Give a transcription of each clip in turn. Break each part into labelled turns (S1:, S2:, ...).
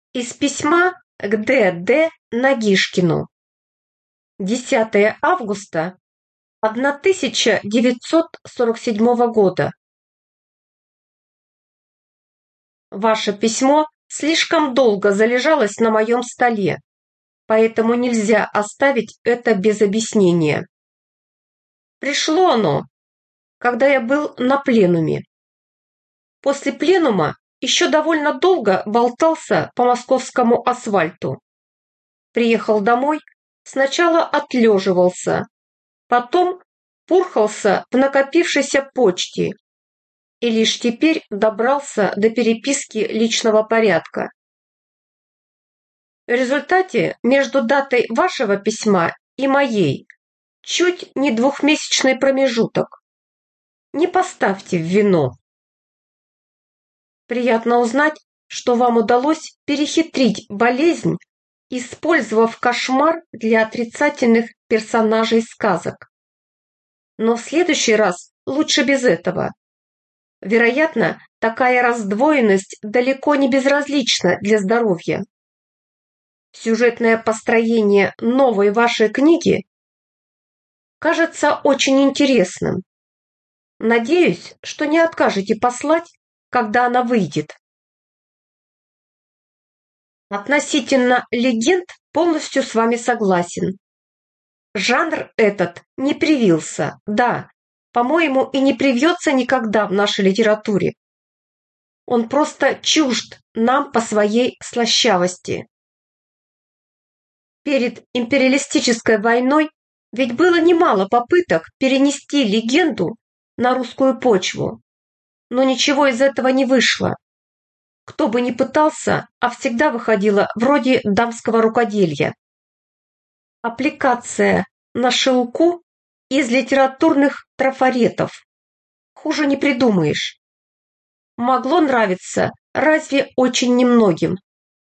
S1: Из письма к Д.Д. Нагишкину. 10 августа 1947 года. Ваше письмо слишком долго залежалось на моем столе, поэтому нельзя оставить это без объяснения. Пришло оно, когда я был на пленуме. После пленума еще довольно долго болтался по московскому асфальту. Приехал домой, сначала отлеживался, потом пурхался в накопившейся почте и лишь теперь добрался до переписки личного порядка. В результате между датой вашего письма и моей чуть не двухмесячный промежуток. Не поставьте в вину. Приятно узнать, что вам удалось перехитрить болезнь, использовав кошмар для отрицательных персонажей сказок. Но в следующий раз лучше без этого. Вероятно, такая раздвоенность далеко не безразлична для здоровья. Сюжетное построение новой вашей книги кажется очень интересным. Надеюсь, что не откажете послать, когда она выйдет. Относительно легенд полностью с вами согласен. Жанр этот не привился, да, по-моему, и не привьется никогда в нашей литературе. Он просто чужд нам по своей слащавости. Перед империалистической войной ведь было немало попыток перенести легенду на русскую почву, но ничего из этого не вышло. Кто бы ни пытался, а всегда выходило вроде дамского рукоделья. Аппликация на шелку из литературных трафаретов. Хуже не придумаешь. Могло нравиться разве очень немногим.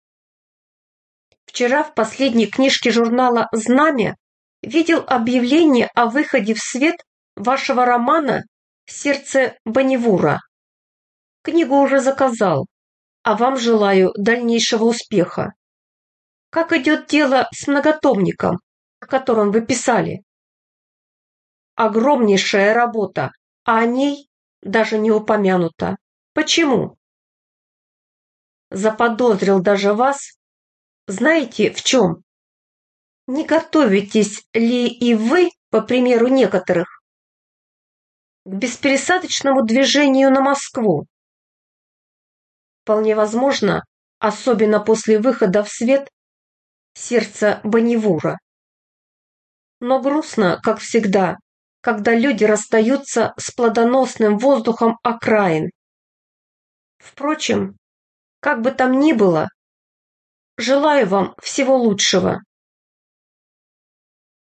S1: Вчера в последней книжке журнала «Знамя» видел объявление о выходе в свет вашего романа «Сердце Бонневура». Книгу уже заказал, а вам желаю дальнейшего успеха. Как идет дело с многотомником, о котором вы писали? Огромнейшая работа, а о ней даже не упомянуто. Почему? Заподозрил даже вас. Знаете, в чем? Не готовитесь ли и вы, по примеру некоторых, к беспересадочному движению на Москву? Вполне возможно, особенно после выхода в свет «Сердца Бонневура». Но грустно, как всегда, когда люди расстаются с плодоносным воздухом окраин. Впрочем, как бы там ни было, желаю вам всего лучшего.